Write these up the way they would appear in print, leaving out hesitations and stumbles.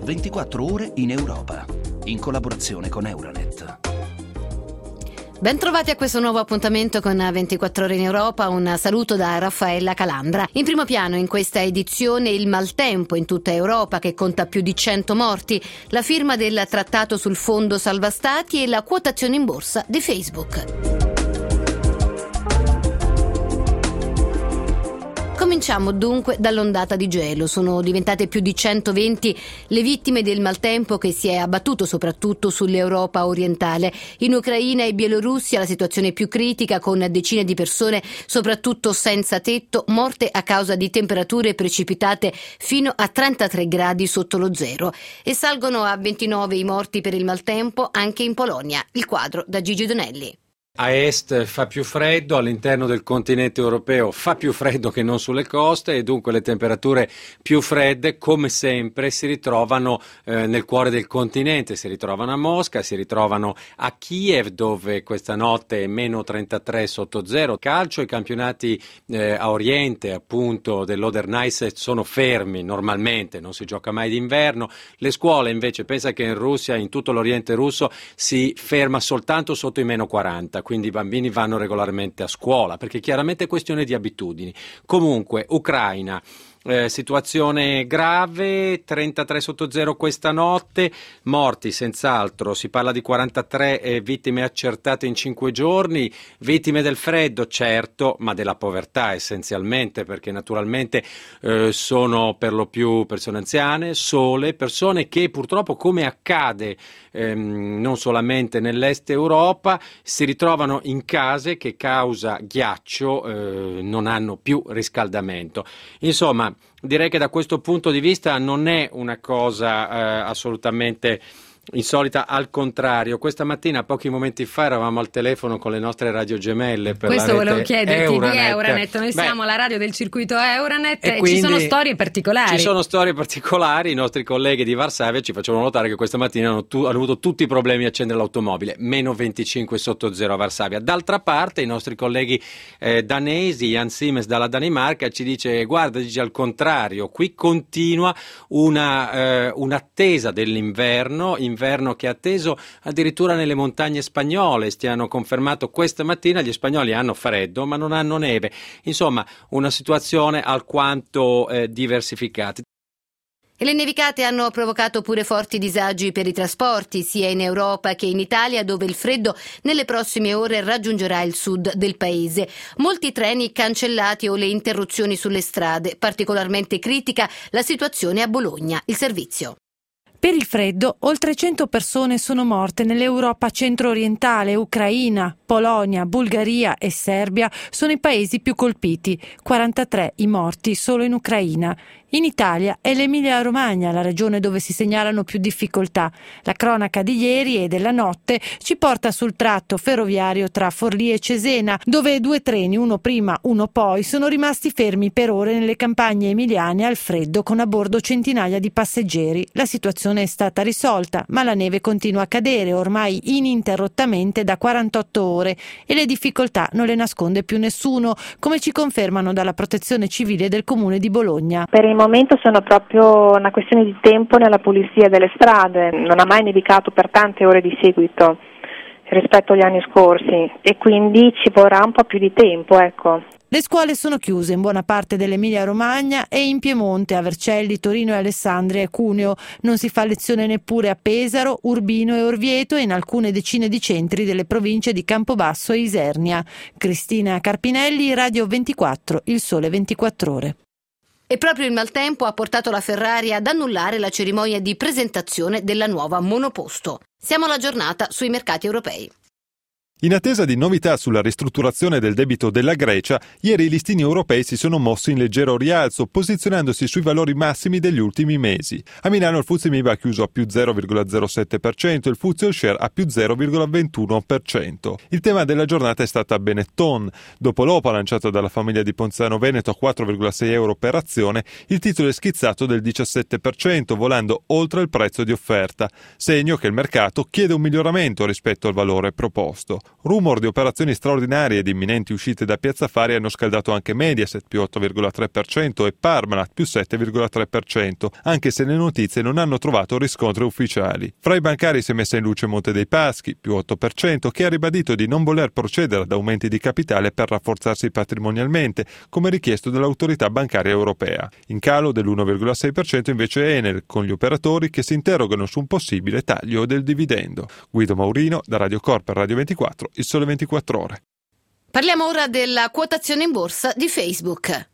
24 ore in Europa, in collaborazione con Euranet. Ben trovati a questo nuovo appuntamento con 24 ore in Europa. Un saluto da Raffaella Calandra. In primo piano in questa edizione il maltempo in tutta Europa, che conta più di 100 morti, la firma del trattato sul fondo salva stati e la quotazione in borsa di Facebook. Cominciamo dunque dall'ondata di gelo. Sono diventate più di 120 le vittime del maltempo che si è abbattuto soprattutto sull'Europa orientale. In Ucraina e Bielorussia la situazione è più critica, con decine di persone, soprattutto senza tetto, morte a causa di temperature precipitate fino a 33 gradi sotto lo zero. E salgono a 29 i morti per il maltempo anche in Polonia. Il quadro da Gigi Donelli. A est fa più freddo, all'interno del continente europeo fa più freddo che non sulle coste, e dunque le temperature più fredde, come sempre, si ritrovano nel cuore del continente. Si ritrovano a Mosca, si ritrovano a Kiev, dove questa notte è meno 33 sotto zero. Calcio, i campionati a Oriente, appunto, dell'Oder-Neisse sono fermi normalmente, non si gioca mai d'inverno. Le scuole invece, pensa che in Russia, in tutto l'Oriente russo, si ferma soltanto sotto i meno 40. Quindi i bambini vanno regolarmente a scuola, perché chiaramente è questione di abitudini. Comunque, Ucraina, situazione grave, 33 sotto zero questa notte, morti senz'altro, si parla di 43 vittime accertate in 5 giorni, vittime del freddo certo, ma della povertà essenzialmente, perché naturalmente sono per lo più persone anziane, sole, persone che purtroppo, come accade non solamente nell'est Europa, si ritrovano in case che causa ghiaccio, non hanno più riscaldamento. Insomma, direi che da questo punto di vista non è una cosa assolutamente insolita, al contrario. Questa mattina, pochi momenti fa, eravamo al telefono con le nostre radiogemelle per questo la rete volevo chiederti Euranet. di Euranet. Noi siamo la radio del circuito Euranet e ci sono storie particolari. Ci sono storie particolari. I nostri colleghi di Varsavia ci facevano notare che questa mattina hanno avuto tutti i problemi a accendere l'automobile, meno 25 sotto zero a Varsavia. D'altra parte i nostri colleghi danesi, Jan Siemens dalla Danimarca, ci dice: guarda, dice, al contrario, qui continua un'attesa dell'inverno che è atteso addirittura nelle montagne spagnole. Ti hanno confermato questa mattina, gli spagnoli hanno freddo ma non hanno neve. Insomma, una situazione alquanto diversificata. E le nevicate hanno provocato pure forti disagi per i trasporti, sia in Europa che in Italia, dove il freddo nelle prossime ore raggiungerà il sud del paese. Molti treni cancellati o le interruzioni sulle strade. Particolarmente critica la situazione a Bologna. Il servizio. Per il freddo, oltre 100 persone sono morte nell'Europa centro-orientale. Ucraina, Polonia, Bulgaria e Serbia sono i paesi più colpiti. 43 i morti solo in Ucraina. In Italia è l'Emilia-Romagna la regione dove si segnalano più difficoltà. La cronaca di ieri e della notte ci porta sul tratto ferroviario tra Forlì e Cesena, dove 2 treni, uno prima, uno poi, sono rimasti fermi per ore nelle campagne emiliane al freddo, con a bordo centinaia di passeggeri. La situazione è stata risolta, ma la neve continua a cadere ormai ininterrottamente da 48 ore e le difficoltà non le nasconde più nessuno, come ci confermano dalla Protezione Civile del Comune di Bologna. Per il momento sono proprio una questione di tempo nella pulizia delle strade. Non ha mai nevicato per tante ore di seguito rispetto agli anni scorsi e quindi ci vorrà un po' più di tempo, ecco. Le scuole sono chiuse in buona parte dell'Emilia Romagna e in Piemonte, a Vercelli, Torino e Alessandria e Cuneo. Non si fa lezione neppure a Pesaro, Urbino e Orvieto e in alcune decine di centri delle province di Campobasso e Isernia. Cristina Carpinelli, Radio 24, Il Sole 24 Ore. E proprio il maltempo ha portato la Ferrari ad annullare la cerimonia di presentazione della nuova monoposto. Siamo alla giornata sui mercati europei. In attesa di novità sulla ristrutturazione del debito della Grecia, ieri i listini europei si sono mossi in leggero rialzo, posizionandosi sui valori massimi degli ultimi mesi. A Milano il FTSE MIB ha chiuso a più 0,07% e il FTSE All Share a più 0,21%. Il tema della giornata è stata Benetton. Dopo l'OPA lanciato dalla famiglia di Ponzano Veneto a 4,6 euro per azione, il titolo è schizzato del 17%, volando oltre il prezzo di offerta, segno che il mercato chiede un miglioramento rispetto al valore proposto. Rumor di operazioni straordinarie ed imminenti uscite da Piazza Affari hanno scaldato anche Mediaset più 8,3% e Parmalat più 7,3%, anche se le notizie non hanno trovato riscontri ufficiali. Fra i bancari si è messa in luce Monte dei Paschi più 8%, che ha ribadito di non voler procedere ad aumenti di capitale per rafforzarsi patrimonialmente, come richiesto dall'autorità bancaria europea. In calo dell'1,6% invece Enel, con gli operatori che si interrogano su un possibile taglio del dividendo. Guido Maurino, da Radio Cor per Radio 24, Il Sole 24 Ore. Parliamo ora della quotazione in borsa di Facebook.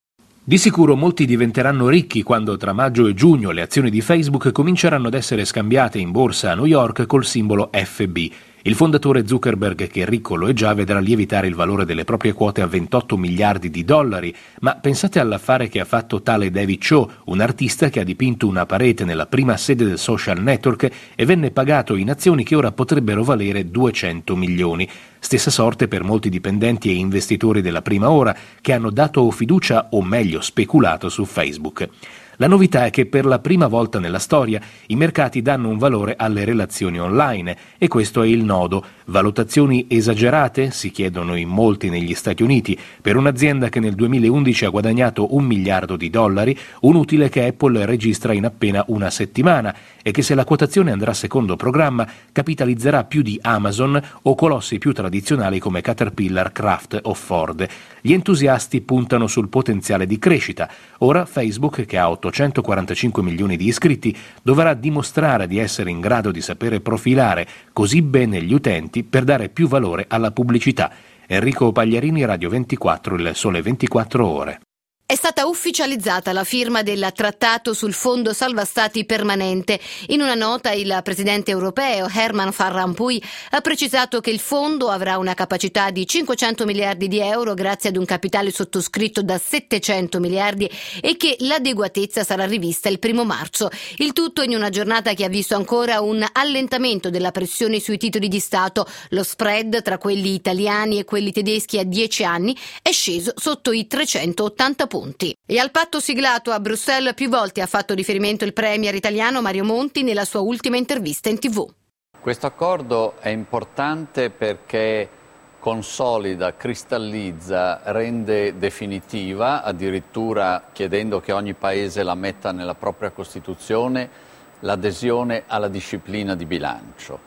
Di sicuro molti diventeranno ricchi quando tra maggio e giugno le azioni di Facebook cominceranno ad essere scambiate in borsa a New York col simbolo FB. Il fondatore Zuckerberg, che ricco lo è già, vedrà lievitare il valore delle proprie quote a 28 miliardi di dollari. Ma pensate all'affare che ha fatto tale David Cho, un artista che ha dipinto una parete nella prima sede del social network e venne pagato in azioni che ora potrebbero valere 200 milioni. Stessa sorte per molti dipendenti e investitori della prima ora che hanno dato fiducia, o meglio speculato, su Facebook. La novità è che per la prima volta nella storia i mercati danno un valore alle relazioni online e questo è il nodo. Valutazioni esagerate? Si chiedono in molti negli Stati Uniti per un'azienda che nel 2011 ha guadagnato $1 miliardo, un utile che Apple registra in appena una settimana e che, se la quotazione andrà secondo programma, capitalizzerà più di Amazon o colossi più tradizionali come Caterpillar, Kraft o Ford. Gli entusiasti puntano sul potenziale di crescita. Ora Facebook, che ha 845 milioni di iscritti, dovrà dimostrare di essere in grado di sapere profilare così bene gli utenti per dare più valore alla pubblicità. Enrico Pagliarini, Radio 24, Il Sole 24 Ore. È stata ufficializzata la firma del trattato sul Fondo Salva Stati permanente. In una nota il presidente europeo Herman Van Rompuy ha precisato che il fondo avrà una capacità di 500 miliardi di euro grazie ad un capitale sottoscritto da 700 miliardi e che l'adeguatezza sarà rivista il 1 marzo. Il tutto in una giornata che ha visto ancora un allentamento della pressione sui titoli di Stato. Lo spread tra quelli italiani e quelli tedeschi a 10 anni è sceso sotto i 380 punti. E al patto siglato a Bruxelles più volte ha fatto riferimento il premier italiano Mario Monti nella sua ultima intervista in TV. Questo accordo è importante perché consolida, cristallizza, rende definitiva, addirittura chiedendo che ogni paese la metta nella propria Costituzione, l'adesione alla disciplina di bilancio.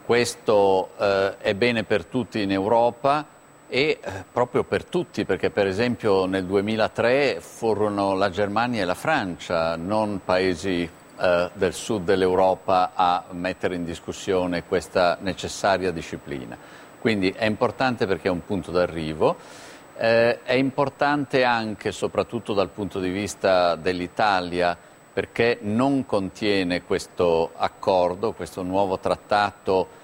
Questo è bene per tutti in Europa e proprio per tutti, perché per esempio nel 2003 furono la Germania e la Francia, non paesi del sud dell'Europa, a mettere in discussione questa necessaria disciplina. Quindi è importante perché è un punto d'arrivo, è importante anche soprattutto dal punto di vista dell'Italia, perché non contiene questo accordo, questo nuovo trattato,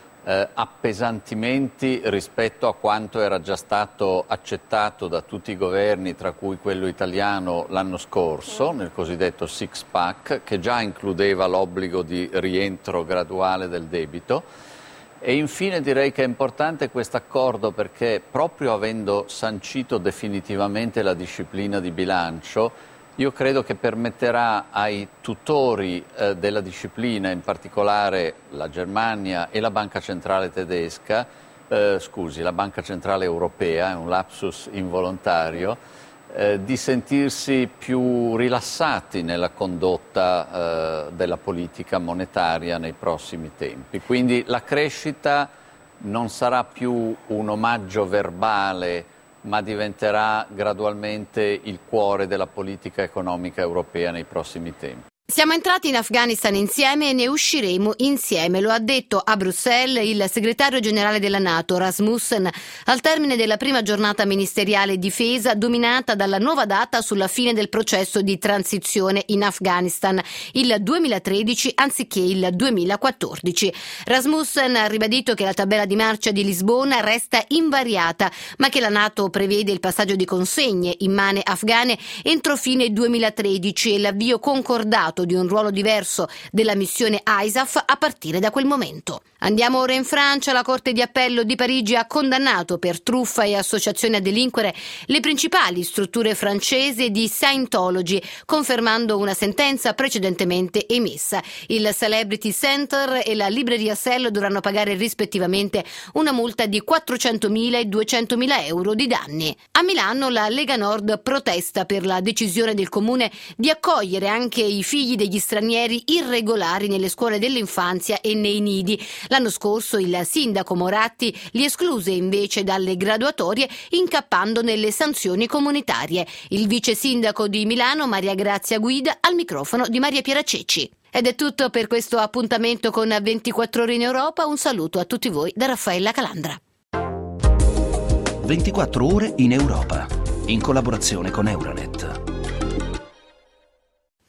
appesantimenti rispetto a quanto era già stato accettato da tutti i governi, tra cui quello italiano l'anno scorso, nel cosiddetto Six Pack, che già includeva l'obbligo di rientro graduale del debito. E infine direi che è importante questo accordo perché, proprio avendo sancito definitivamente la disciplina di bilancio, io credo che permetterà ai tutori della disciplina, in particolare la Germania e la Banca Centrale tedesca, la Banca Centrale Europea, è un lapsus involontario, di sentirsi più rilassati nella condotta della politica monetaria nei prossimi tempi. Quindi la crescita non sarà più un omaggio verbale, ma diventerà gradualmente il cuore della politica economica europea nei prossimi tempi. Siamo entrati in Afghanistan insieme e ne usciremo insieme, lo ha detto a Bruxelles il segretario generale della NATO, Rasmussen, al termine della prima giornata ministeriale difesa dominata dalla nuova data sulla fine del processo di transizione in Afghanistan, il 2013 anziché il 2014. Rasmussen ha ribadito che la tabella di marcia di Lisbona resta invariata, ma che la NATO prevede il passaggio di consegne in mani afghane entro fine 2013 e l'avvio concordato parlato di un ruolo diverso della missione ISAF a partire da quel momento. Andiamo ora in Francia. La Corte di Appello di Parigi ha condannato per truffa e associazione a delinquere le principali strutture francesi di Scientology, confermando una sentenza precedentemente emessa. Il Celebrity Center e la libreria Cell dovranno pagare rispettivamente una multa di 400.000 e 200.000 euro di danni. A Milano la Lega Nord protesta per la decisione del comune di accogliere anche i figli degli stranieri irregolari nelle scuole dell'infanzia e nei nidi. L'anno scorso il sindaco Moratti li escluse invece dalle graduatorie, incappando nelle sanzioni comunitarie. Il vice sindaco di Milano, Maria Grazia Guida, al microfono di Maria Piera Cecci. Ed è tutto per questo appuntamento con 24 ore in Europa. Un saluto a tutti voi da Raffaella Calandra. 24 ore in Europa, in collaborazione con Euronet.